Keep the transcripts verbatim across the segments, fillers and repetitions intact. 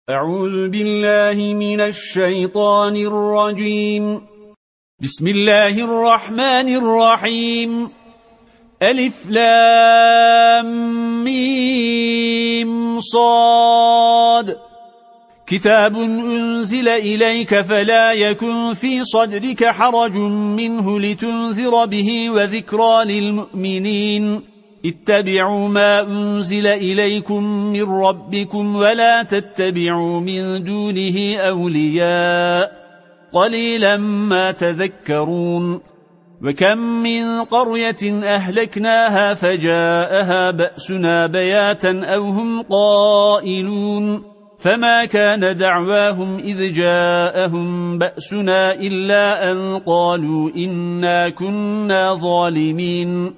أعوذ بالله من الشيطان الرجيم. بسم الله الرحمن الرحيم. ألف لام ميم صاد. كتاب أنزل إليك فلا يكن في صدرك حرج منه لتنذر به وذكرى للمؤمنين. اتبعوا ما أنزل إليكم من ربكم ولا تتبعوا من دونه أولياء قليلا ما تذكرون. وكم من قرية أهلكناها فجاءها بأسنا بياتا أو هم قائلون فما كان دعواهم إذ جاءهم بأسنا إلا أن قالوا إنا كنا ظالمين.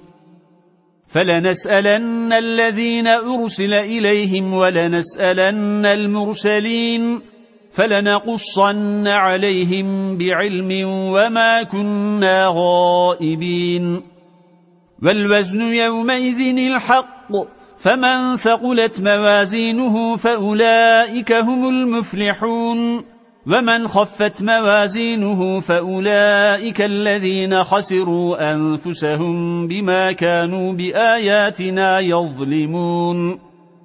فلنسألن الذين أرسل إليهم ولنسألن المرسلين فلنقصن عليهم بعلم وما كنا غائبين. والوزن يومئذ الحق فمن ثقلت موازينه فأولئك هم المفلحون ومن خفت موازينه فأولئك الذين خسروا أنفسهم بما كانوا بآياتنا يظلمون.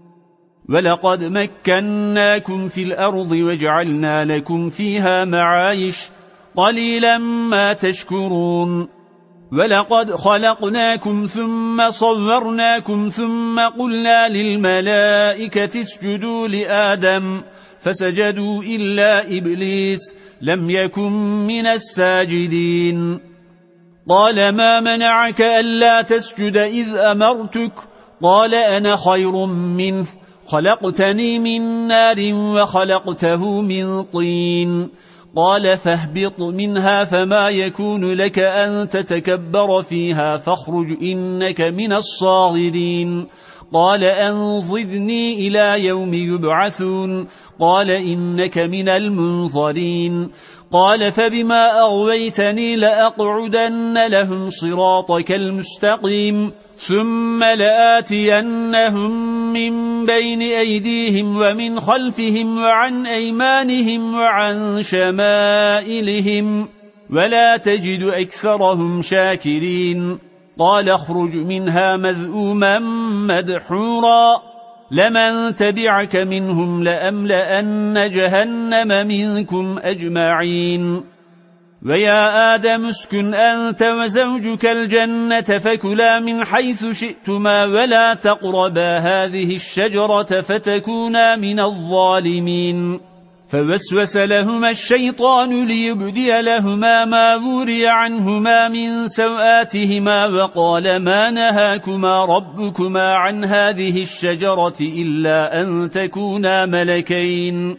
ولقد مكناكم في الأرض وجعلنا لكم فيها معايش قليلا ما تشكرون. ولقد خلقناكم ثم صورناكم ثم قلنا للملائكة اسجدوا لآدم فسجدوا إلا إبليس لم يكن من الساجدين. قال ما منعك ألا تسجد إذ أمرتك؟ قال أنا خير منه خلقتني من نار وخلقته من طين. قال فاهبط منها فما يكون لك أن تتكبر فيها فاخرج إنك من الصاغرين. قال أنظرني إلى يوم يبعثون. قال إنك من المنظرين. قال فبما أغويتني لأقعدن لهم صراطك المستقيم ثم لآتينهم من بين أيديهم ومن خلفهم وعن أيمانهم وعن شمائلهم ولا تجد أكثرهم شاكرين. قال اخرج منها مذءوما مدحورا لمن تبعك منهم لأملأن جهنم منكم أجمعين. ويا آدم اسكن أنت وزوجك الجنة فكلا من حيث شئتما ولا تقربا هذه الشجرة فتكونا من الظالمين. فوسوس لهما الشيطان ليبدي لهما ما وري عنهما من سوآتهما وقال ما نهاكما ربكما عن هذه الشجرة إلا أن تكونا ملكين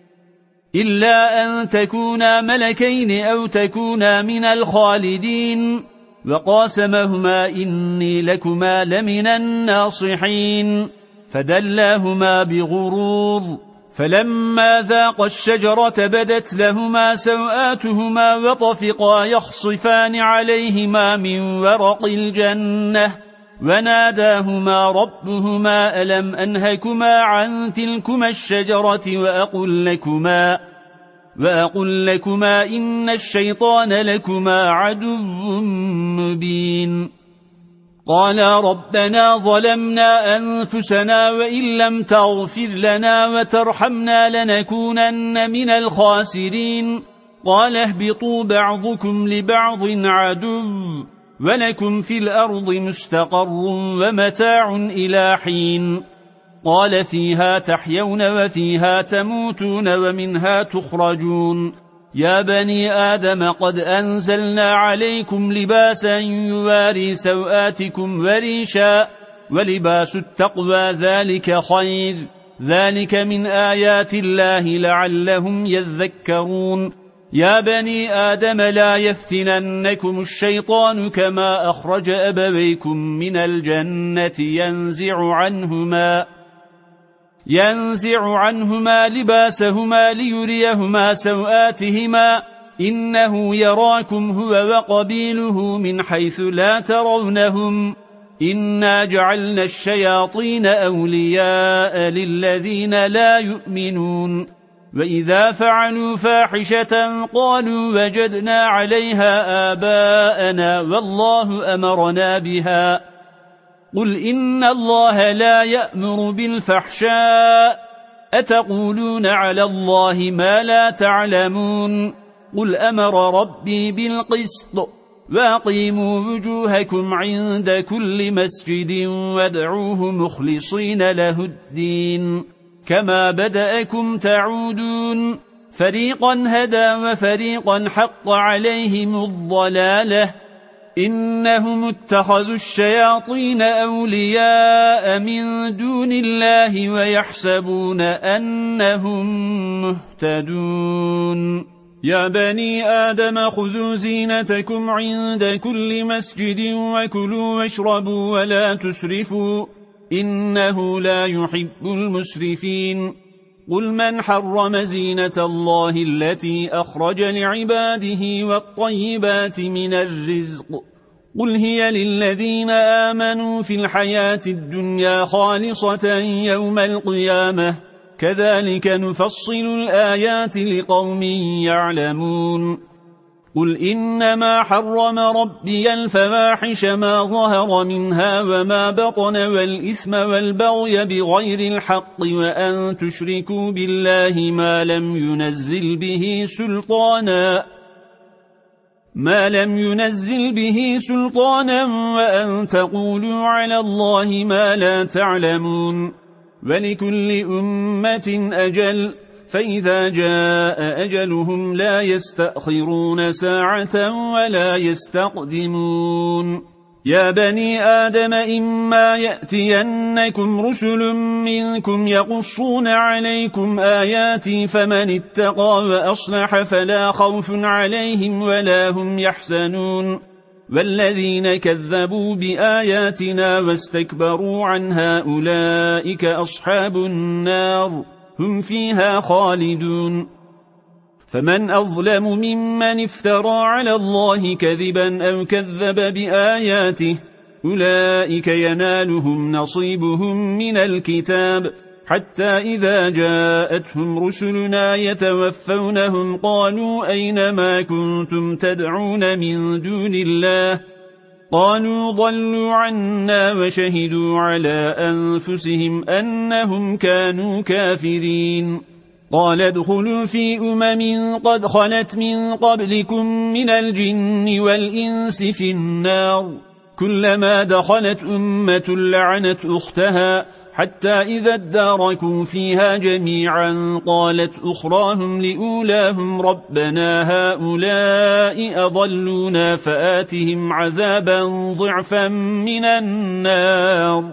إلا أن تكونا ملكين أو تكونا من الخالدين. وقاسمهما إني لكما لمن الناصحين فدلاهما بغرور. فلما ذاقا الشجرة بدت لهما سوآتهما وطفقا يخصفان عليهما من ورق الجنة وناداهما ربهما ألم أنهكما عن تلكما الشجرة وأقل لكما, وأقل لكما إن الشيطان لكما عدو مبين. قالا ربنا ظلمنا أنفسنا وإن لم تغفر لنا وترحمنا لنكونن من الخاسرين. قال اهبطوا بعضكم لبعض عدو ولكم في الأرض مستقر ومتاع إلى حين. قال فيها تحيون وفيها تموتون ومنها تخرجون. يا بني آدم قد أنزلنا عليكم لباسا يواري سوآتكم وريشا ولباس التقوى ذلك خير ذلك من آيات الله لعلهم يذكرون. يا بني آدم لا يفتننكم الشيطان كما أخرج أبويكم من الجنة ينزع عنهما ينزع عنهما لباسهما ليريهما سوآتهما إنه يراكم هو وقبيله من حيث لا ترونهم إنا جعلنا الشياطين أولياء للذين لا يؤمنون وإذا فعلوا فاحشة قالوا وجدنا عليها آباءنا والله أمرنا بها قل إن الله لا يأمر بالفحشاء أتقولون على الله ما لا تعلمون قل أمر ربي بالقسط وأقيموا وجوهكم عند كل مسجد وادعوه مخلصين له الدين كما بدأكم تعودون فريقا هدى وفريقا حق عليهم الضلالة إنهم اتخذوا الشياطين أولياء من دون الله ويحسبون أنهم مهتدون يا بني آدم خذوا زينتكم عند كل مسجد وكلوا واشربوا ولا تسرفوا إنه لا يحب المسرفين قل من حرم زينة الله التي أخرج لعباده والطيبات من الرزق قل هي للذين آمنوا في الحياة الدنيا خالصة يوم القيامة كذلك نفصل الآيات لقوم يعلمون قل إنما حرم ربي الفواحش ما ظهر منها وما بطن والإثم والبغي بغير الحق وأن تشركوا بالله ما لم ينزل به سلطانا ما لم ينزل به سلطانا وأن تقولوا على الله ما لا تعلمون ولكل أمة أجل فإذا جاء أجلهم لا يستأخرون ساعة ولا يستقدمون يا بني آدم إما يأتينكم رسل منكم يقصون عليكم آياتي فمن اتقى وأصلح فلا خوف عليهم ولا هم يحزنون والذين كذبوا بآياتنا واستكبروا عنها أولئك أصحاب النار هم فيها خالدون فمن أظلم ممن افترى على الله كذبا أو كذب بآياته أولئك ينالهم نصيبهم من الكتاب حتى إذا جاءتهم رسلنا يتوفونهم قالوا أين ما كنتم تدعون من دون الله قالوا ضلوا عنا وشهدوا على أنفسهم أنهم كانوا كافرين قال ادخلوا في أمم قد خلت من قبلكم من الجن والإنس في النار كلما دخلت أمة لعنت أختها حتى إذا اداركوا فيها جميعا قالت أخراهم لأولاهم ربنا هؤلاء أضلونا فآتهم عذابا ضعفا من النار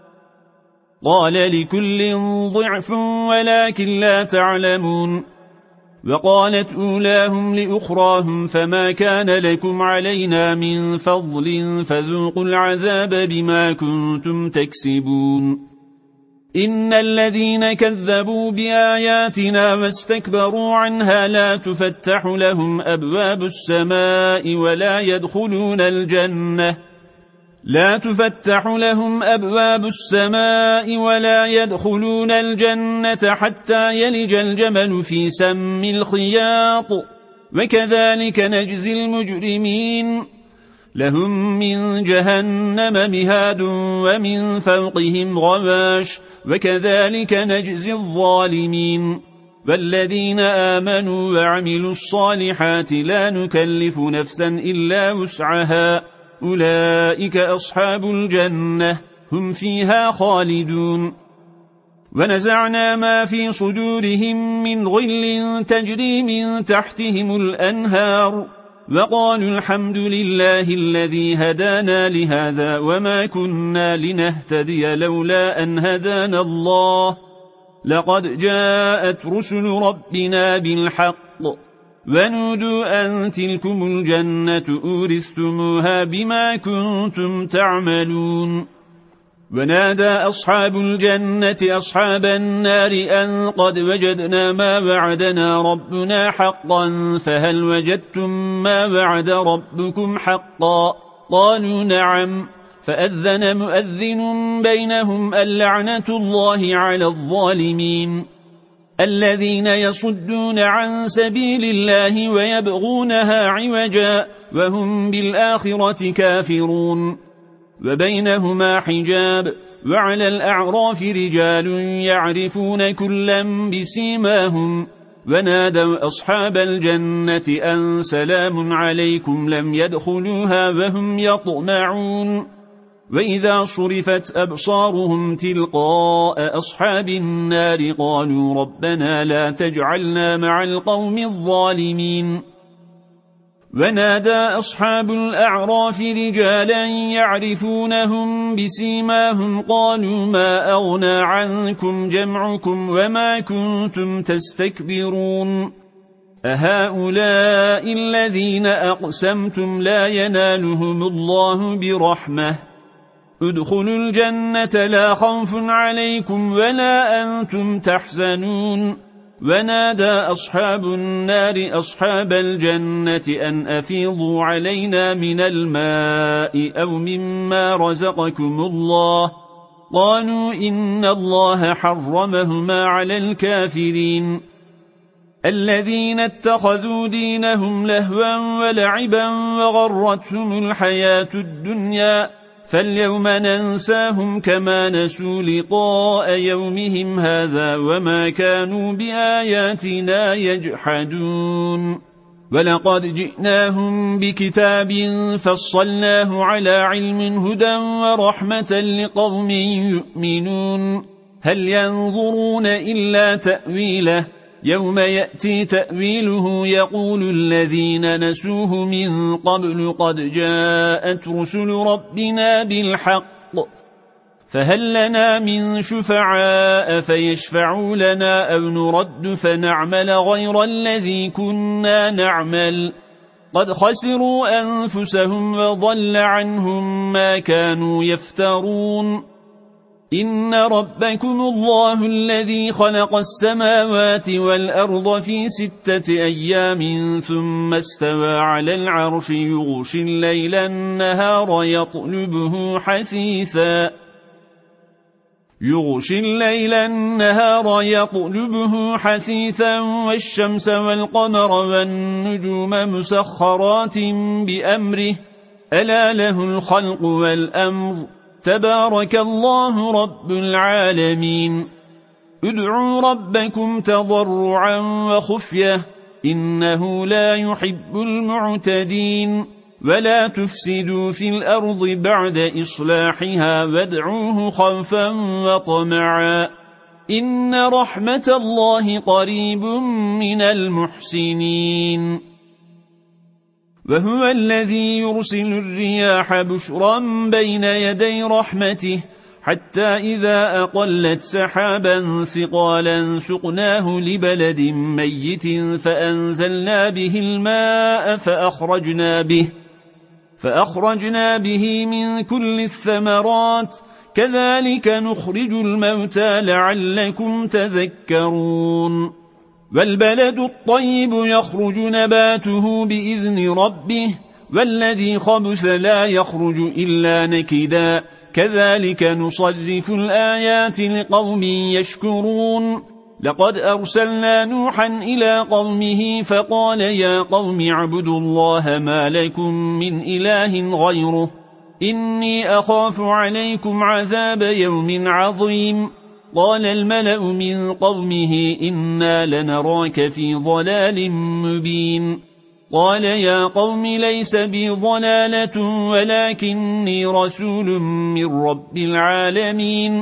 قال لكل ضعف ولكن لا تعلمون وقالت أولاهم لأخراهم فما كان لكم علينا من فضل فذوقوا العذاب بما كنتم تكسبون إن الذين كذبوا بآياتنا واستكبروا عنها لا تفتح لهم أبواب السماء ولا يدخلون الجنة لا تفتح لهم أبواب السماء ولا يدخلون الجنة حتى يلج الجمل في سم الخياط وكذلك نجزي المجرمين لهم من جهنم مهاد ومن فوقهم غواش وكذلك نجزي الظالمين والذين آمنوا وعملوا الصالحات لا نكلف نفسا إلا وسعها أولئك أصحاب الجنة هم فيها خالدون ونزعنا ما في صدورهم من غل تجري من تحتهم الأنهار وقالوا الحمد لله الذي هدانا لهذا وما كنا لنهتدي لولا أن هدانا الله لقد جاءت رسل ربنا بالحق ونودوا أن تلكم الجنة أورثتموها بما كنتم تعملون ونادى أصحاب الجنة أصحاب النار أن قد وجدنا ما وعدنا ربنا حقا فهل وجدتم ما وعد ربكم حقا قالوا نعم فأذن مؤذن بينهم اللعنة الله على الظالمين الذين يصدون عن سبيل الله ويبغونها عوجا وهم بالآخرة كافرون وبينهما حجاب وعلى الأعراف رجال يعرفون كلا بسيماهم ونادوا أصحاب الجنة أن سلام عليكم لم يدخلوها وهم يطمعون وإذا صرفت أبصارهم تلقاء أصحاب النار قالوا ربنا لا تجعلنا مع القوم الظالمين ونادى أصحاب الأعراف رجالا يعرفونهم بسيماهم قالوا ما أغنى عنكم جمعكم وما كنتم تستكبرون أهؤلاء الذين أقسمتم لا ينالهم الله برحمة ادخلوا الجنة لا خوف عليكم ولا أنتم تحزنون ونادى أصحاب النار أصحاب الجنة أن أفيضوا علينا من الماء أو مما رزقكم الله قالوا إن الله حرمهما على الكافرين الذين اتخذوا دينهم لهوا ولعبا وغرتهم الحياة الدنيا فاليوم ننساهم كما نسوا لقاء يومهم هذا وما كانوا بآياتنا يجحدون ولقد جئناهم بكتاب فصلناه على علم هدى ورحمة لقوم يؤمنون هل ينظرون إلا تأويله يوم يأتي تأويله يقول الذين نسوه من قبل قد جاءت رسل ربنا بالحق فهل لنا من شفعاء فيشفعوا لنا أو نرد فنعمل غير الذي كنا نعمل قد خسروا أنفسهم وضل عنهم ما كانوا يفترون إن ربكم الله الذي خلق السماوات والأرض في ستة أيام ثم استوى على العرش يغشي الليل النهار يطلبه حثيثا يغشي الليل النهار يطلبه حثيثا والشمس والقمر والنجوم مسخرات بأمره ألا له الخلق والأمر تبارك الله رب العالمين ادعوا ربكم تضرعا وخفية إنه لا يحب المعتدين ولا تفسدوا في الأرض بعد إصلاحها وادعوه خوفا وطمعا إن رحمة الله قريب من المحسنين وهو الذي يرسل الرياح بشرا بين يدي رحمته حتى إذا أقلت سحابا ثقالا سقناه لبلد ميت فأنزلنا به الماء فأخرجنا به فأخرجنا به من كل الثمرات كذلك نخرج الموتى لعلكم تذكرون والبلد الطيب يخرج نباته بإذن ربه والذي خبث لا يخرج إلا نكدا كذلك نصرف الآيات لقوم يشكرون لقد أرسلنا نوحا إلى قومه فقال يا قوم اعبدوا الله ما لكم من إله غيره إني أخاف عليكم عذاب يوم عظيم قال الملأ من قومه إنا لنراك في ضلال مبين قال يا قوم ليس بي ضلالة ولكني رسول من رب العالمين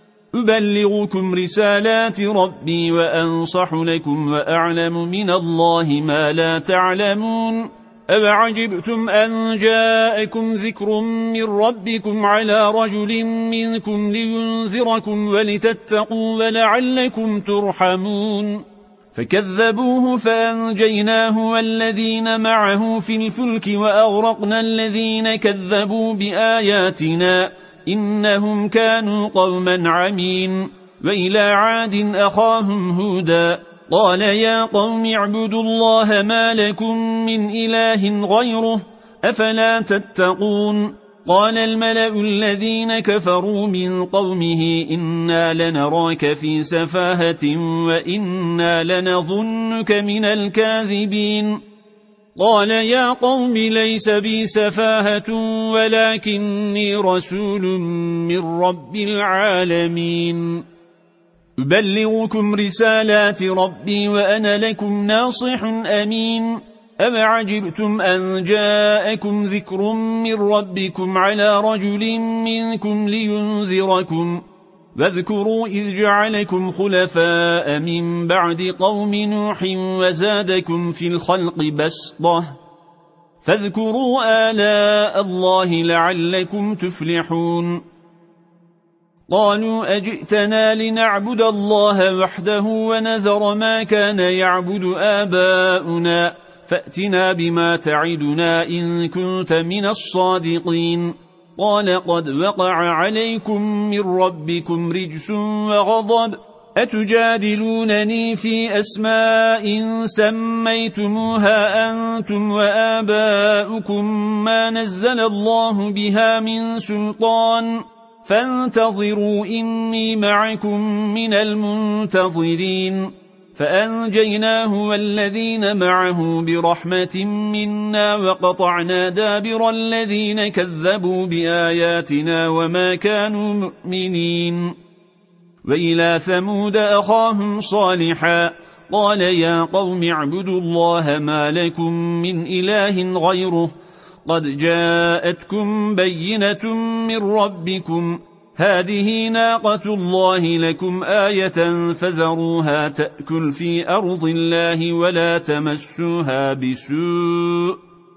أبلغكم رسالات ربي وأنصح لكم وأعلم من الله ما لا تعلمون أَوَعَجِبْتُمْ أَنْ جَاءَكُمْ ذِكْرٌ مِّنْ رَبِّكُمْ عَلَى رَجُلٍ مِّنْكُمْ لِيُنذِرَكُمْ وَلِتَتَّقُوا وَلَعَلَّكُمْ تُرْحَمُونَ فكذبوه فأنجيناه والذين معه في الفلك وأغرقنا الذين كذبوا بآياتنا إنهم كانوا قوما عمين وإلى عاد أخاهم هودا قال يا قوم اعبدوا الله ما لكم من إله غيره أفلا تتقون قال الملأ الذين كفروا من قومه إنا لنراك في سفاهة وإنا لنظنك من الكاذبين قال يا قوم ليس بي سفاهة ولكني رسول من رب العالمين أبلغكم رسالات ربي وأنا لكم ناصح أمين أَوَعَجِبْتُمْ أَنْ جَاءَكُمْ ذِكْرٌ مِّنْ رَبِّكُمْ عَلَى رَجُلٍ مِّنْكُمْ لِيُنْذِرَكُمْ واذكروا إذ جعلكم خلفاء من بعد قوم نوح وزادكم في الخلق بسطة فاذكروا آلاء الله لعلكم تفلحون قالوا أجئتنا لنعبد الله وحده ونذر ما كان يعبد آباؤنا فأتنا بما تعدنا إن كنت من الصادقين قال قد وقع عليكم من ربكم رجس وغضب أتجادلونني في أسماء سميتموها أنتم وآباؤكم ما نزل الله بها من سلطان فانتظروا إني معكم من المنتظرين فأنجيناه والذين معه برحمة منا وقطعنا دابر الذين كذبوا بآياتنا وما كانوا مؤمنين وإلى ثمود أخاهم صالحا قال يا قوم اعبدوا الله ما لكم من إله غيره قد جاءتكم بينة من ربكم هذه ناقة الله لكم آية فذروها تأكل في أرض الله ولا تمسوها بسوء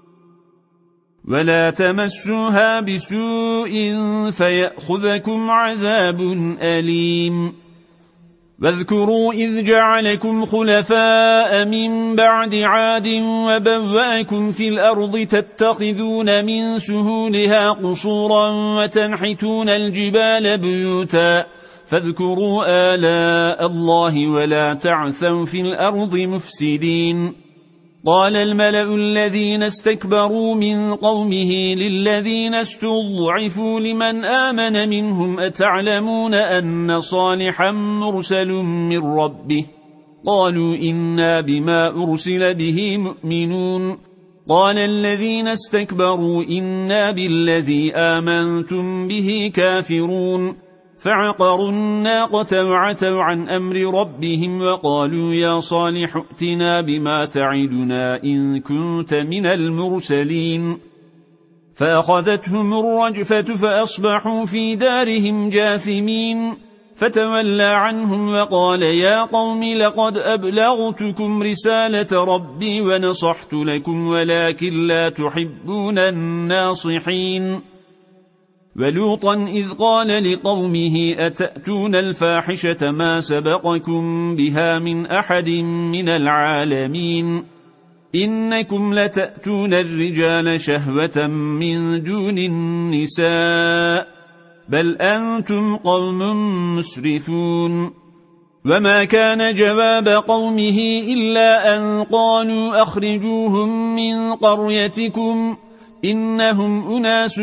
ولا تمسوها بسوء فيأخذكم عذاب أليم واذكروا إذ جعلكم خلفاء من بعد عاد وبوأكم في الأرض تتخذون من سهولها قصورا وتنحتون الجبال بيوتا فاذكروا آلاء الله ولا تعثوا في الأرض مفسدين قال الملأ الذين استكبروا من قومه للذين استضعفوا لمن آمن منهم أتعلمون أن صالحا مرسل من ربه قالوا إنا بما أرسل به مؤمنون قال الذين استكبروا إنا بالذي آمنتم به كافرون فعقروا الناقة وعتوا عن أمر ربهم وقالوا يا صالح ائتنا بما تعدنا إن كنت من المرسلين فأخذتهم الرجفة فأصبحوا في دارهم جاثمين فتولى عنهم وقال يا قوم لقد أبلغتكم رسالة ربي ونصحت لكم ولكن لا تحبون الناصحين ولوطا إذ قال لقومه أتأتون الفاحشة ما سبقكم بها من أحد من العالمين إنكم لتأتون الرجال شهوة من دون النساء بل أنتم قوم مسرفون وما كان جواب قومه إلا أن قالوا أخرجوهم من قريتكم إنهم أناس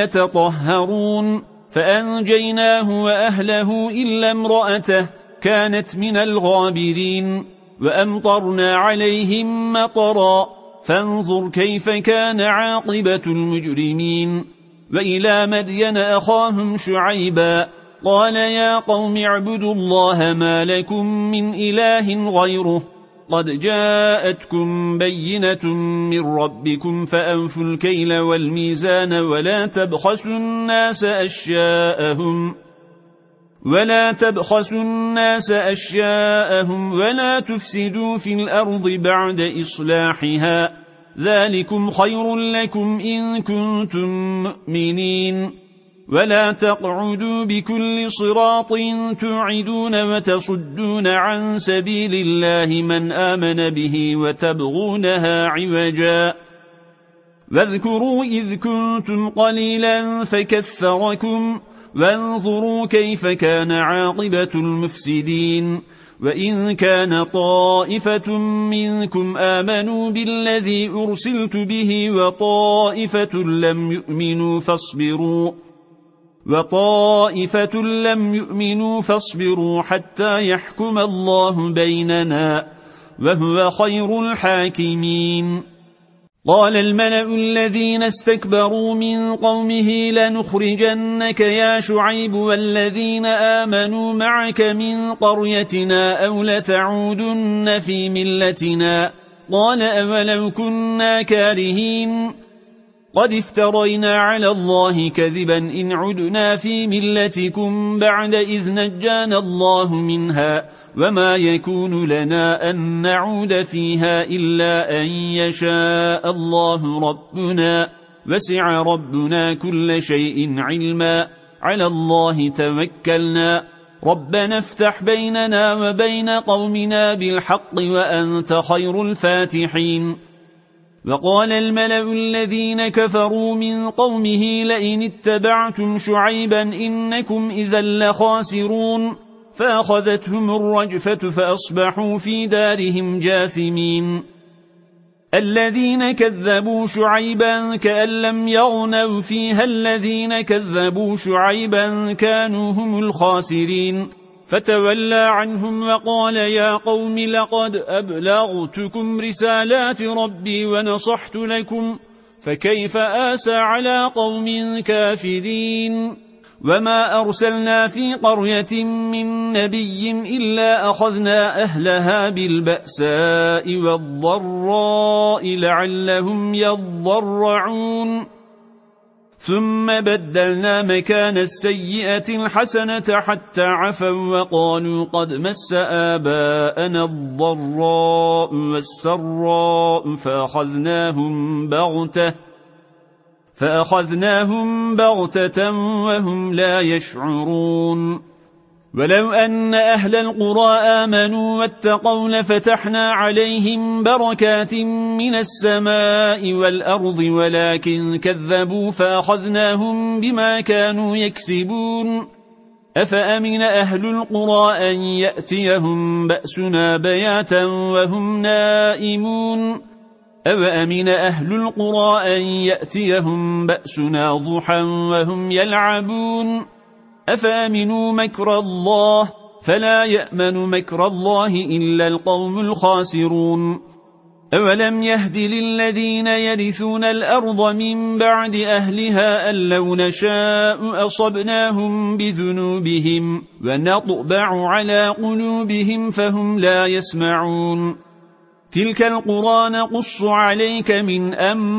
يتطهرون فأنجيناه وأهله إلا امرأته كانت من الغابرين وأمطرنا عليهم مطرا فانظر كيف كان عاقبة المجرمين وإلى مدين أخاهم شعيبا قال يا قوم اعبدوا الله ما لكم من إله غيره قد جاءتكم بينة من ربكم فأنفوا الكيل والميزان ولا تبخسوا الناس أشياءهم ولا تبخسوا الناس أشياءهم ولا تفسدوا في الأرض بعد إصلاحها ذلكم خير لكم إن كنتم مؤمنين ولا تقعدوا بكل صراط توعدون وتصدون عن سبيل الله من آمن به وتبغونها عوجا واذكروا إذ كنتم قليلا فكثركم وانظروا كيف كان عاقبة المفسدين وإن كان طائفة منكم آمنوا بالذي أرسلت به وطائفة لم يؤمنوا فاصبروا وطائفة لم يؤمنوا فاصبروا حتى يحكم الله بيننا وهو خير الحاكمين. قال الملأ الذين استكبروا من قومه لنخرجنك يا شعيب والذين آمنوا معك من قريتنا أو لتعودن في ملتنا. قال أولو كنا كارهين قد افترينا على الله كذبا إن عدنا في ملتكم بعد إذ نجانا الله منها وما يكون لنا أن نعود فيها إلا أن يشاء الله ربنا وسع ربنا كل شيء علما على الله توكلنا ربنا افتح بيننا وبين قومنا بالحق وأنت خير الفاتحين. وقال الملأ الذين كفروا من قومه لئن اتبعتم شعيبا إنكم إذا لخاسرون فأخذتهم الرجفة فأصبحوا في دارهم جاثمين. الذين كذبوا شعيبا كأن لم يغنوا فيها الذين كذبوا شعيبا كانوا هم الخاسرين. فتولى عنهم وقال يا قوم لقد أبلغتكم رسالات ربي ونصحت لكم فكيف آسى على قوم كافرين. وما أرسلنا في قرية من نبي إلا أخذنا أهلها بالبأساء والضراء لعلهم يضرعون ثم بدلنا مكان السيئة الحسنة حتى عفوا وقالوا قد مس آباءنا الضراء والسراء فأخذناهم بغتة فأخذناهم بغتة وهم لا يشعرون. ولو أن أهل القرى آمنوا واتقوا لفتحنا عليهم بركات من السماء والأرض ولكن كذبوا فأخذناهم بما كانوا يكسبون. أفأمن أهل القرى أن يأتيهم بأسنا بياتا وهم نائمون أفأمن أهل القرى أن يأتيهم بأسنا ضحى وهم يلعبون أفأمنوا مكر الله فلا يأمن مكر الله إلا القوم الخاسرون. أولم يهد للذين يرثون الأرض من بعد أهلها أن لو نشاء أصبناهم بذنوبهم ونطبع على قلوبهم فهم لا يسمعون. تلك القرى نقص عليك من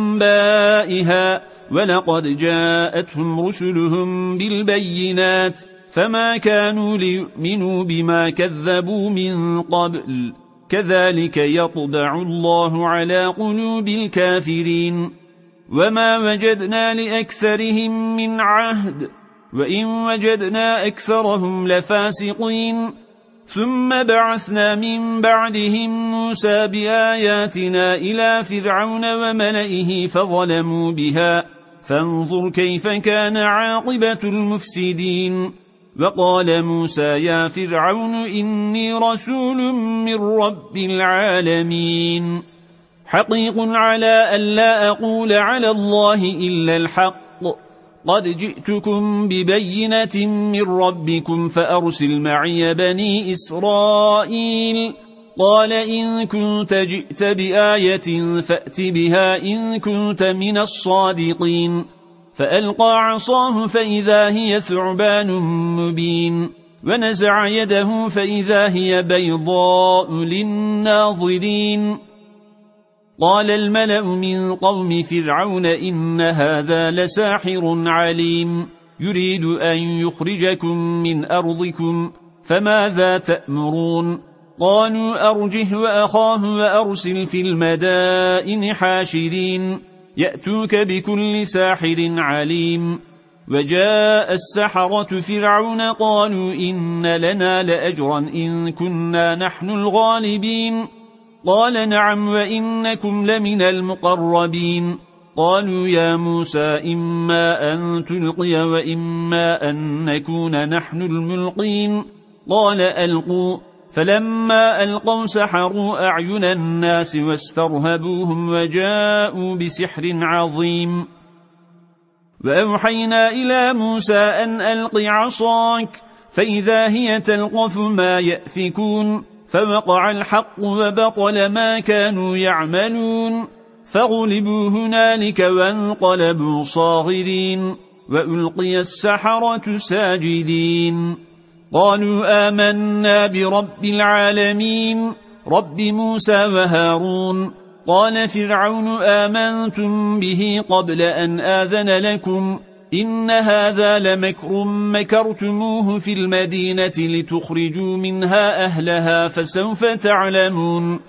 أنبائها ولقد جاءتهم رسلهم بالبينات فما كانوا ليؤمنوا بما كذبوا من قبل كذلك يطبع الله على قلوب الكافرين. وما وجدنا لأكثرهم من عهد وإن وجدنا أكثرهم لفاسقين. ثم بعثنا من بعدهم موسى بآياتنا إلى فرعون وملئه فظلموا بها فانظر كيف كان عاقبة المفسدين. وقال موسى يا فرعون إني رسول من رب العالمين حقيق على أن لا أقول على الله إلا الحق قد جئتكم ببينة من ربكم فأرسل معي بني إسرائيل. قال إن كنت جئت بآية فأت بها إن كنت من الصادقين. فألقى عصاه فإذا هي ثعبان مبين ونزع يده فإذا هي بيضاء للناظرين. قال الملأ من قوم فرعون إن هذا لساحر عليم يريد أن يخرجكم من أرضكم فماذا تأمرون. قالوا أرجه وأخاه وأرسل في المدائن حاشرين يأتوك بكل ساحر عليم. وجاء السحرة فرعون قالوا إن لنا لأجرا إن كنا نحن الغالبين. قال نعم وإنكم لمن المقربين. قالوا يا موسى إما أن تلقي وإما أن نكون نحن الملقين. قال ألقوا فلما ألقوا سحروا أعين الناس واسترهبوهم وجاءوا بسحر عظيم. وأوحينا إلى موسى أن ألق عصاك فإذا هي تلقف ما يأفكون فوقع الحق وبطل ما كانوا يعملون فغلبوا هنالك وانقلبوا صاغرين وألقي السحرة ساجدين قالوا آمنا برب العالمين رب موسى وهارون. قال فرعون آمنتم به قبل أن آذن لكم إن هذا لمكر مكرتموه في المدينة لتخرجوا منها أهلها فسوف تعلمون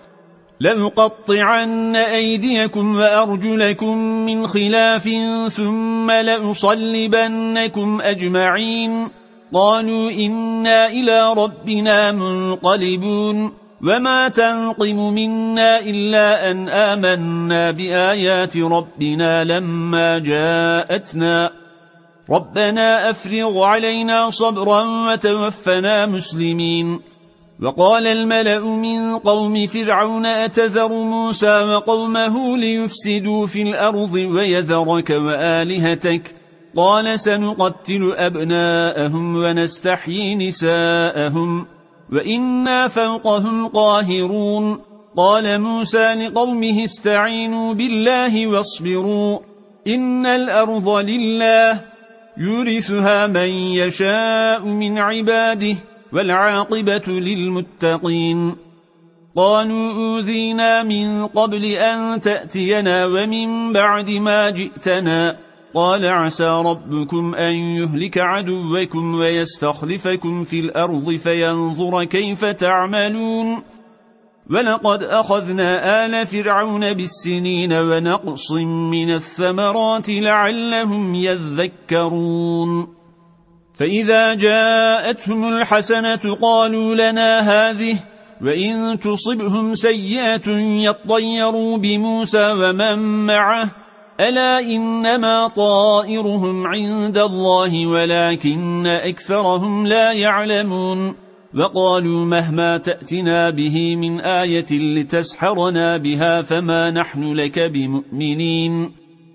لأقطعن أيديكم وأرجلكم من خلاف ثم لأصلبنكم أجمعين قالوا إنا إلى ربنا منقلبون وما تنقم منا إلا أن آمنا بآيات ربنا لما جاءتنا ربنا أفرغ علينا صبرا وتوفنا مسلمين. وقال الملأ من قوم فرعون أتذر موسى وقومه ليفسدوا في الأرض ويذرك وآلهتك قال سنقتل أبناءهم ونستحيي نساءهم وإنا فوقهم قاهرون. قال موسى لقومه استعينوا بالله واصبروا إن الأرض لله يورثها من يشاء من عباده والعاقبة للمتقين. قالوا أوذينا من قبل أن تأتينا ومن بعد ما جئتنا قال عسى ربكم أن يهلك عدوكم ويستخلفكم في الأرض فينظر كيف تعملون ولقد أخذنا آل فرعون بالسنين ونقص من الثمرات لعلهم يذكرون. فإذا جاءتهم الحسنة قالوا لنا هذه وإن تصبهم سيئة يطيروا بموسى ومن معه ألا إنما طائرهم عند الله ولكن أكثرهم لا يعلمون. وقالوا مهما تأتنا به من آية لتسحرنا بها فما نحن لك بمؤمنين.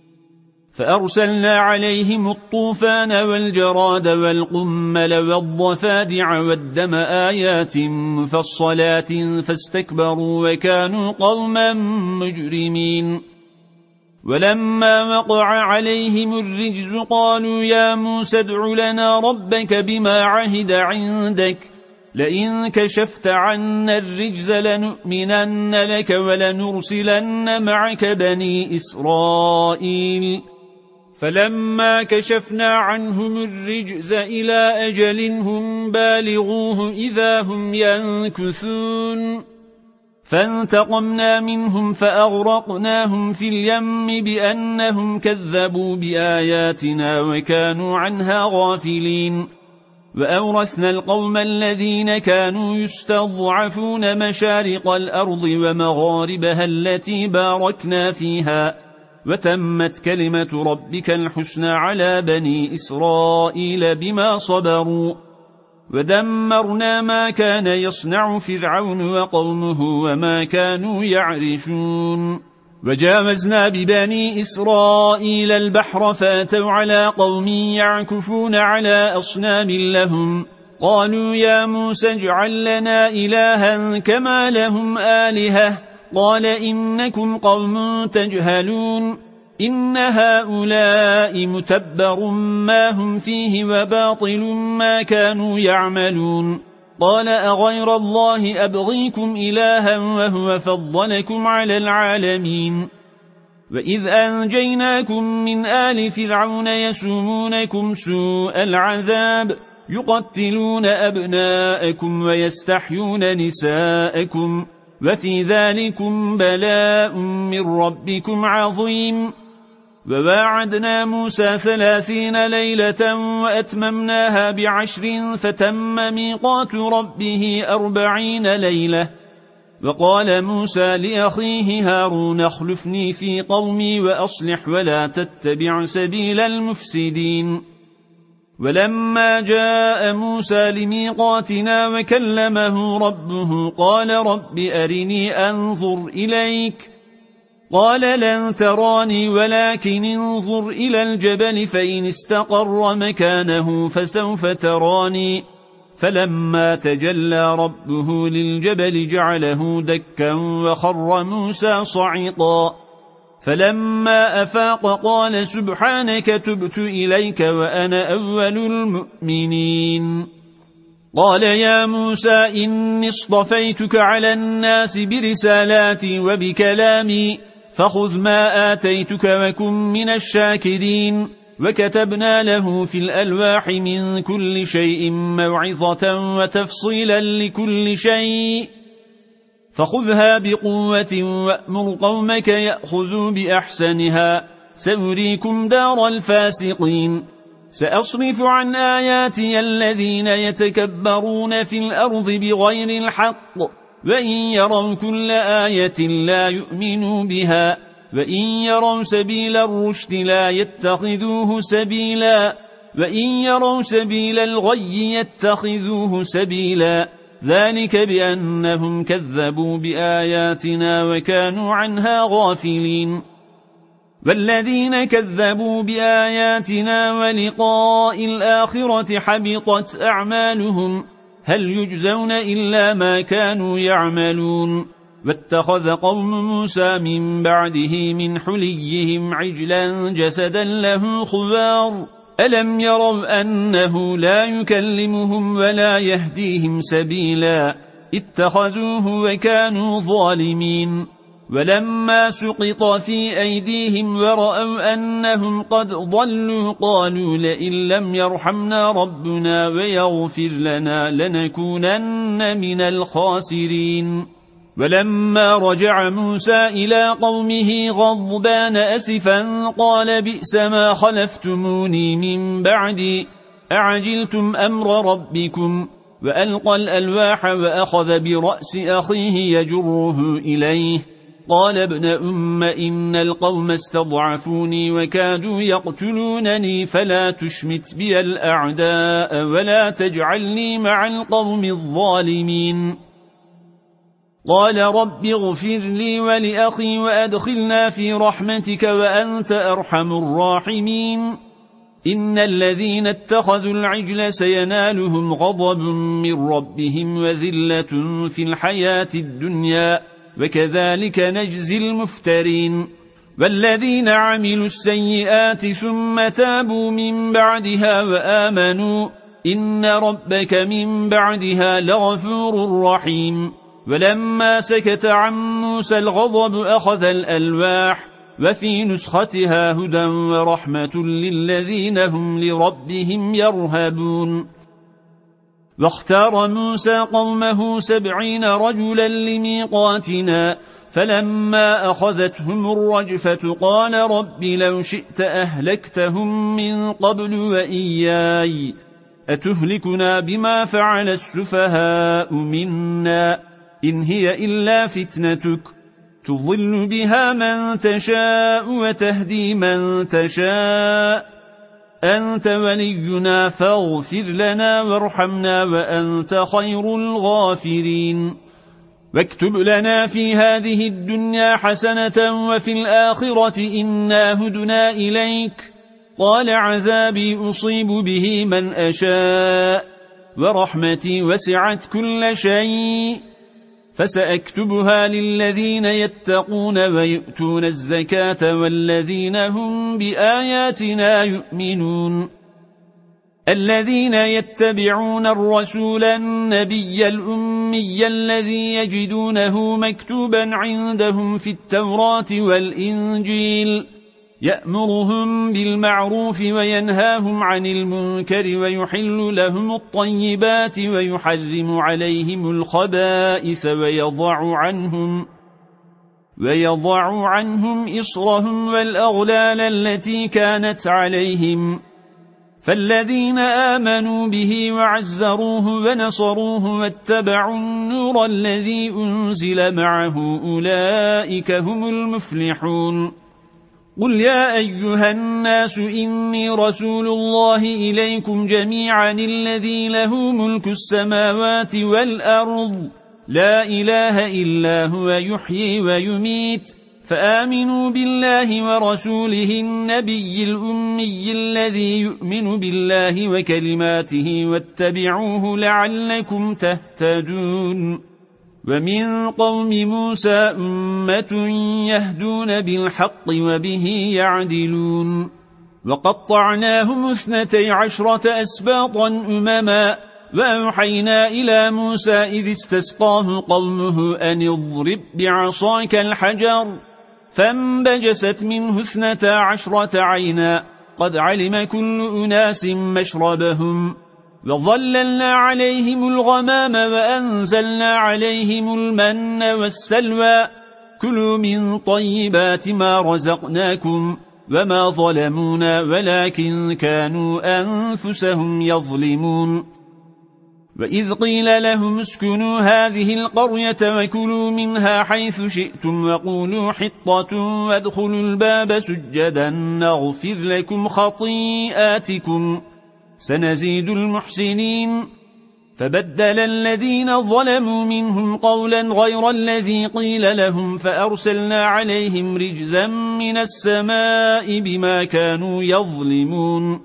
فأرسلنا عليهم الطوفان والجراد والقمل والضفادع والدم آيات مفصلات فاستكبروا وكانوا قوما مجرمين. ولما وقع عليهم الرجز قالوا يا موسى ادع لنا ربك بما عهد عندك لئن كشفت عنا الرجز لنؤمنن لك ولنرسلن معك بني إسرائيل. فلما كشفنا عنهم الرجز إلى أجل هم بالغوه إذا هم ينكثون فانتقمنا منهم فأغرقناهم في اليم بأنهم كذبوا بآياتنا وكانوا عنها غافلين. وأورثنا القوم الذين كانوا يستضعفون مشارق الأرض ومغاربها التي باركنا فيها وتمت كلمة ربك الحسنى على بني إسرائيل بما صبروا ودمرنا ما كان يصنع فرعون وقومه وما كانوا يعرشون. وجاوزنا ببني إسرائيل البحر فاتوا على قوم يعكفون على أصنام لهم قالوا يا موسى اجعل لنا إلها كما لهم آلهة قال إنكم قوم تجهلون إن هؤلاء متبر ما هم فيه وباطل ما كانوا يعملون. قال أغير الله أبغيكم إلها وهو فضلكم على العالمين. وإذ أنجيناكم من آل فرعون يسومونكم سوء العذاب يقتلون أبناءكم ويستحيون نساءكم وفي ذلكم بلاء من ربكم عظيم. وواعدنا موسى ثلاثين ليلة وأتممناها بعشر فتم ميقات ربه أربعين ليلة. وقال موسى لأخيه هارون اخلفني في قومي وأصلح ولا تتبع سبيل المفسدين. ولما جاء موسى لميقاتنا وكلمه ربه قال رب أرني أنظر إليك قال لن تراني ولكن انظر إلى الجبل فإن استقر مكانه فسوف تراني فلما تجلى ربه للجبل جعله دكا وخر موسى صعقا فلما أفاق قال سبحانك تبت إليك وأنا أول المؤمنين قال يا موسى إني اصطفيتك على الناس برسالاتي وبكلامي فخذ ما آتيتك وكن من الشاكرين وكتبنا له في الألواح من كل شيء موعظة وتفصيلا لكل شيء فخذها بقوة وأمر قومك يأخذوا بأحسنها سأريكم دار الفاسقين سأصرف عن آياتي الذين يتكبرون في الأرض بغير الحق وإن يروا كل آية لا يؤمنوا بها وإن يروا سبيل الرشد لا يتخذوه سبيلا وإن يروا سبيل الغي يتخذوه سبيلا ذلك بأنهم كذبوا بآياتنا وكانوا عنها غافلين والذين كذبوا بآياتنا ولقاء الآخرة حبطت أعمالهم هل يجزون إلا ما كانوا يعملون واتخذ قوم موسى من بعده من حليهم عجلا جسدا له خوار ألم يروا أنه لا يكلمهم ولا يهديهم سبيلا اتخذوه وكانوا ظالمين ولما سقط في أيديهم ورأوا أنهم قد ضلوا قالوا لئن لم يرحمنا ربنا ويغفر لنا لنكونن من الخاسرين ولما رجع موسى إلى قومه غضبان أسفا قال بئس ما خلفتموني من بعدي أعجلتم أمر ربكم وألقى الألواح وأخذ برأس أخيه يجره إليه قال ابن أم إن القوم استضعفوني وكادوا يقتلونني فلا تشمت بي الأعداء ولا تجعلني مع القوم الظالمين قال رب اغفر لي ولأخي وأدخلنا في رحمتك وأنت أرحم الراحمين إن الذين اتخذوا العجل سينالهم غضب من ربهم وذلة في الحياة الدنيا وكذلك نجزي المفترين والذين عملوا السيئات ثم تابوا من بعدها وآمنوا إن ربك من بعدها لغفور رحيم ولما سكت عن موسى الغضب أخذ الألواح وفي نسختها هدى ورحمة للذين هم لربهم يرهبون واختار موسى قومه سبعين رجلا لميقاتنا فلما أخذتهم الرجفة قال رب لو شئت أهلكتهم من قبل وإياي أتهلكنا بما فعل السفهاء منا إن هي إلا فتنتك تضل بها من تشاء وتهدي من تشاء أنت ولينا فاغفر لنا وارحمنا وأنت خير الغافرين واكتب لنا في هذه الدنيا حسنة وفي الآخرة إنا هدنا إليك قال عذابي أصيب به من أشاء ورحمتي وسعت كل شيء فسأكتبها للذين يتقون ويؤتون الزكاة والذين هم بآياتنا يؤمنون الذين يتبعون الرسول النبي الأمي الذي يجدونه مكتوبا عندهم في التوراة والإنجيل يأمرهم بالمعروف وينهاهم عن المنكر ويحل لهم الطيبات ويحرم عليهم الخبائث ويضع عنهم ويضع عنهم إصرهم والأغلال التي كانت عليهم فالذين آمنوا به وعزروه ونصروه واتبعوا النور الذي أنزل معه أولئك هم المفلحون قل يا أيها الناس إني رسول الله إليكم جميعا الذي له ملك السماوات والأرض لا إله إلا هو يحيي ويميت فآمنوا بالله ورسوله النبي الأمي الذي يؤمن بالله وكلماته واتبعوه لعلكم تهتدون ومن قوم موسى أمة يهدون بالحق وبه يعدلون وقطعناهم اثنتي عشرة أسباطا أمما وأوحينا إلى موسى إذ استسقاه قومه أن اضرب بعصاك الحجر فانبجست منه اثنتا عشرة عينا قد علم كل أناس مشربهم وظللنا عليهم الغمام وأنزلنا عليهم المن والسلوى كلوا من طيبات ما رزقناكم وما ظلمونا ولكن كانوا أنفسهم يظلمون وإذ قيل لهم اسكنوا هذه القرية وكلوا منها حيث شئتم وقولوا حطة وادخلوا الباب سجدا نغفر لكم خطيئاتكم سنزيد المحسنين فبدل الذين ظلموا منهم قولا غير الذي قيل لهم فأرسلنا عليهم رجزا من السماء بما كانوا يظلمون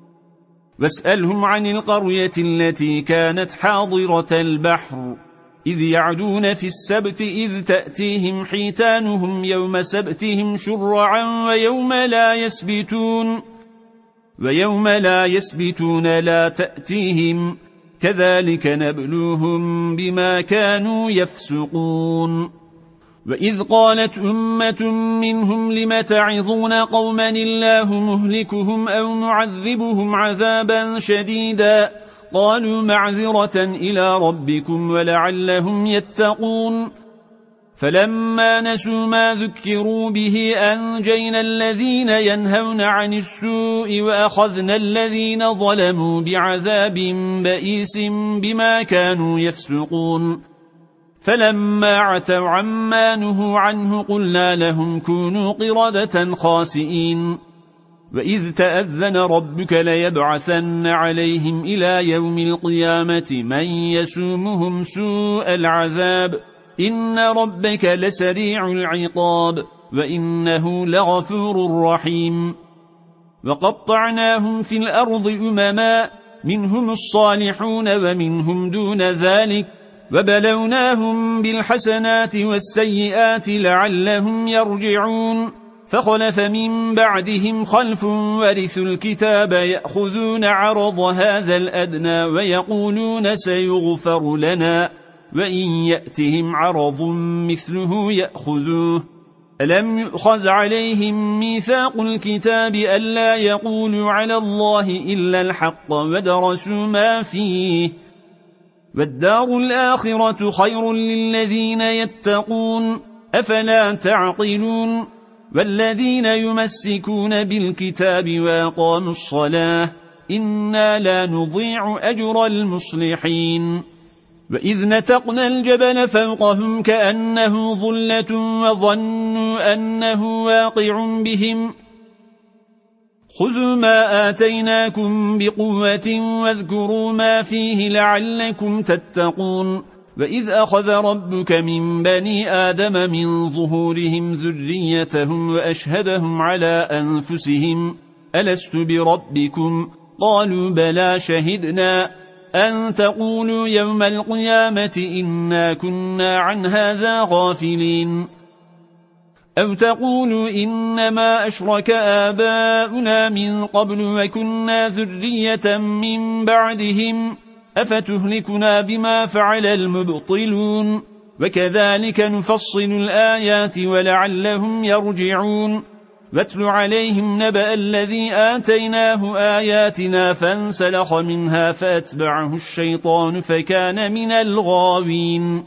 واسألهم عن القرية التي كانت حاضرة البحر إذ يعدون في السبت إذ تأتيهم حيتانهم يوم سبتهم شرعا ويوم لا يسبتون ويوم لا يسبتون لا تأتيهم كذلك نبلوهم بما كانوا يفسقون وإذ قالت أمة منهم لم تعظون قوما الله مهلكهم أو معذبهم عذابا شديدا قالوا معذرة إلى ربكم ولعلهم يتقون فلما نسوا ما ذكروا به أنجينا الذين ينهون عن السوء وأخذنا الذين ظلموا بعذاب بئيس بما كانوا يفسقون فلما عتوا عما نهوا عنه قلنا لهم كونوا قردة خاسئين وإذ تأذن ربك ليبعثن عليهم إلى يوم القيامة من يسومهم سوء العذاب إن ربك لسريع العقاب وإنه لغفور رحيم وقطعناهم في الأرض أمما منهم الصالحون ومنهم دون ذلك وبلوناهم بالحسنات والسيئات لعلهم يرجعون فخلف من بعدهم خلف ورثوا الكتاب يأخذون عرض هذا الأدنى ويقولون سيغفر لنا وإن يأتهم عرض مثله يأخذوه ألم يؤخذ عليهم ميثاق الكتاب ألا يقولوا على الله إلا الحق ودرسوا ما فيه والدار الآخرة خير للذين يتقون أفلا تعقلون والذين يمسكون بالكتاب وأقاموا الصلاة إنا لا نضيع أجر المصلحين وإذ نتقنا الجبل فوقهم كأنه ظلة وظنوا أنه واقع بهم خذوا ما آتيناكم بقوة واذكروا ما فيه لعلكم تتقون وإذ أخذ ربك من بني آدم من ظهورهم ذريتهم وأشهدهم على أنفسهم ألست بربكم قالوا بلى شهدنا أن تقولوا يوم القيامة إنا كنا عن هذا غافلين أو تقولوا إنما أشرك آباؤنا من قبل وكنا ذرية من بعدهم أفتهلكنا بما فعل المبطلون وكذلك نفصل الآيات ولعلهم يرجعون واتل عليهم نبأ الذي آتيناه آياتنا فانسلخ منها فأتبعه الشيطان فكان من الغاوين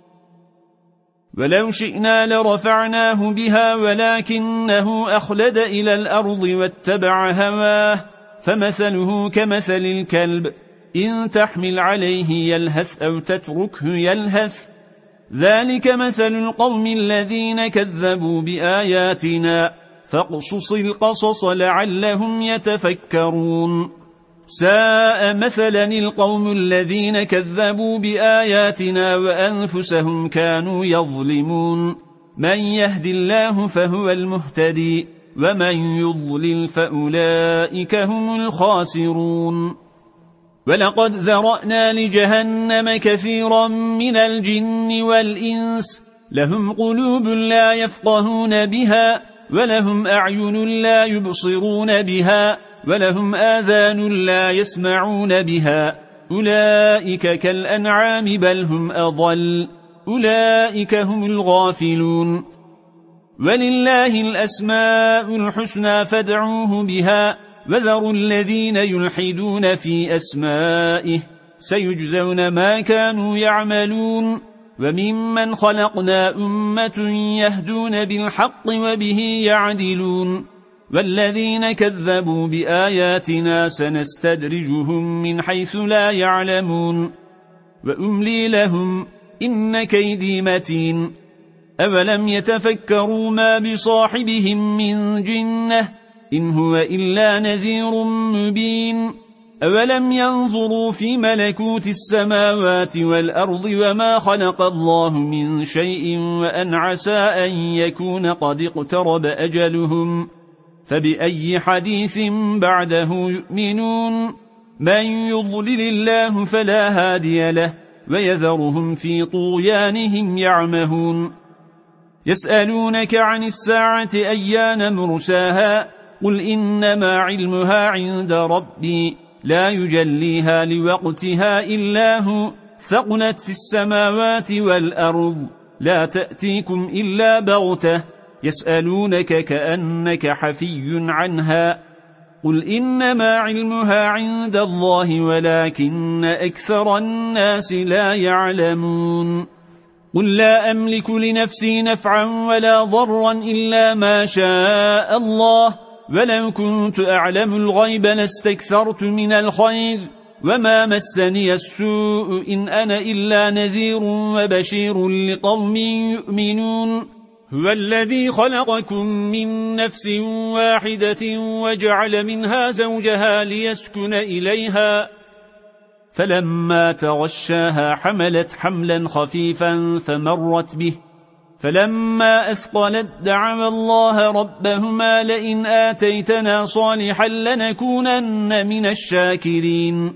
ولو شئنا لرفعناه بها ولكنه أخلد إلى الأرض واتبع هواه فمثله كمثل الكلب إن تحمل عليه يلهث أو تتركه يلهث ذلك مثل القوم الذين كذبوا بآياتنا فاقصص القصص لعلهم يتفكرون ساء مثلا القوم الذين كذبوا بآياتنا وأنفسهم كانوا يظلمون من يهد الله فهو المهتدي ومن يضلل فأولئك هم الخاسرون ولقد ذرأنا لجهنم كثيرا من الجن والإنس لهم قلوب لا يفقهون بها ولهم أعين لا يبصرون بها ولهم آذان لا يسمعون بها أولئك كالأنعام بل هم أضل أولئك هم الغافلون ولله الأسماء الحسنى فادعوه بها وذروا الذين يلحدون في أسمائه سيجزون ما كانوا يعملون وممن خلقنا أمة يهدون بالحق وبه يعدلون والذين كذبوا بآياتنا سنستدرجهم من حيث لا يعلمون وأملي لهم إن كيدي متين أولم يتفكروا ما بصاحبهم من جنة إن هو إلا نذير مبين أولم ينظروا في ملكوت السماوات والأرض وما خلق الله من شيء وأن عسى أن يكون قد اقترب أجلهم فبأي حديث بعده يؤمنون من يضلل الله فلا هادي له ويذرهم في طغيانهم يعمهون يسألونك عن الساعة أيان مرساها قل إنما علمها عند ربي لا يجليها لوقتها إلا هو ثقلت في السماوات والأرض لا تأتيكم إلا بغتة يسألونك كأنك حفي عنها قل إنما علمها عند الله ولكن أكثر الناس لا يعلمون قل لا أملك لنفسي نفعا ولا ضرا إلا ما شاء الله ولو كنت أعلم الغيب لاستكثرت من الخير وما مسني السوء إن أنا إلا نذير وبشير لقوم يؤمنون هو الذي خلقكم من نفس واحدة وجعل منها زوجها ليسكن إليها فلما تغشاها حملت حملا خفيفا فمرت به فلما أثقلت دعوا الله ربهما لئن آتيتنا صالحا لنكونن من الشاكرين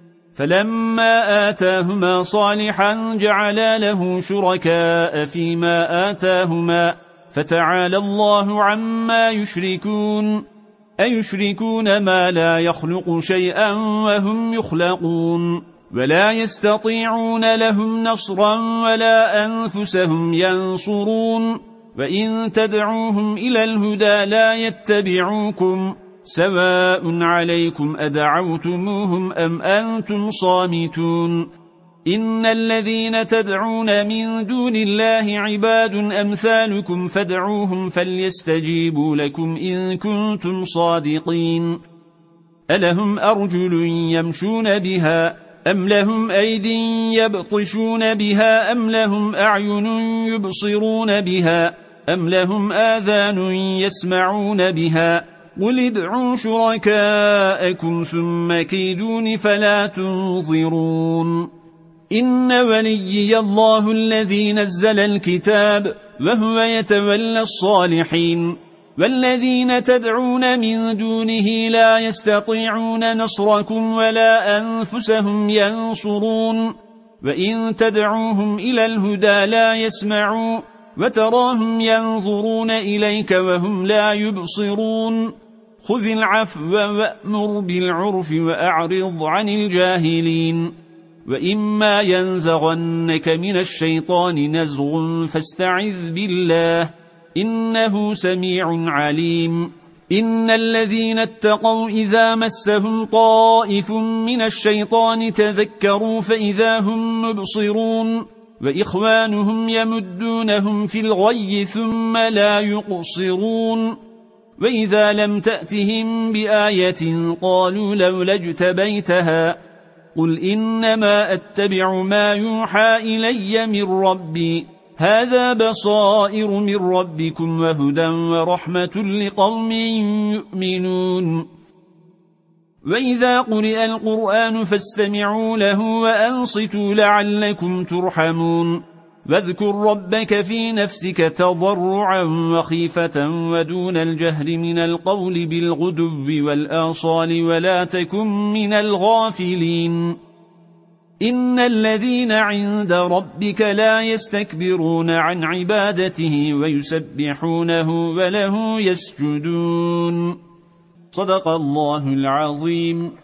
فلما آتاهما صالحا جعلا له شركاء فيما آتاهما فتعالى الله عما يشركون أيشركون ما لا يخلق شيئا وهم يخلقون ولا يستطيعون لهم نصرا ولا أنفسهم ينصرون وإن تدعوهم إلى الهدى لا يتبعوكم سواء عليكم أدعوتموهم أم أنتم صامتون إن الذين تدعون من دون الله عباد أمثالكم فادعوهم فليستجيبوا لكم إن كنتم صادقين ألهم أرجل يمشون بها أم لهم أيد يبطشون بها أم لهم أعين يبصرون بها أم لهم آذان يسمعون بها قل ادعوا شركاءكم ثم كيدون فلا تنظرون إن وليي الله الذي نزل الكتاب وهو يتولى الصالحين والذين تدعون من دونه لا يستطيعون نصركم ولا أنفسهم ينصرون وإن تدعوهم إلى الهدى لا يسمعوا وتراهم ينظرون إليك وهم لا يبصرون خذ العفو وأمر بالعرف وأعرض عن الجاهلين وإما ينزغنك من الشيطان نزغ فاستعذ بالله إنه سميع عليم إن الذين اتقوا إذا مسهم طائف من الشيطان تذكروا فإذا هم مبصرون وإخوانهم يمدونهم في الغي ثم لا يقصرون وإذا لم تأتهم بآية قالوا لولا اجتبيتها قل إنما أتبع ما يوحى إلي من ربي هذا بصائر من ربكم وهدى ورحمة لقوم يؤمنون وإذا قرئ القرآن فاستمعوا له وأنصتوا لعلكم ترحمون واذكر ربك في نفسك تضرعا وخيفة ودون الجهر من القول بالغدو والآصال ولا تكن من الغافلين إن الذين عند ربك لا يستكبرون عن عبادته ويسبحونه وله يسجدون صدق الله العظيم.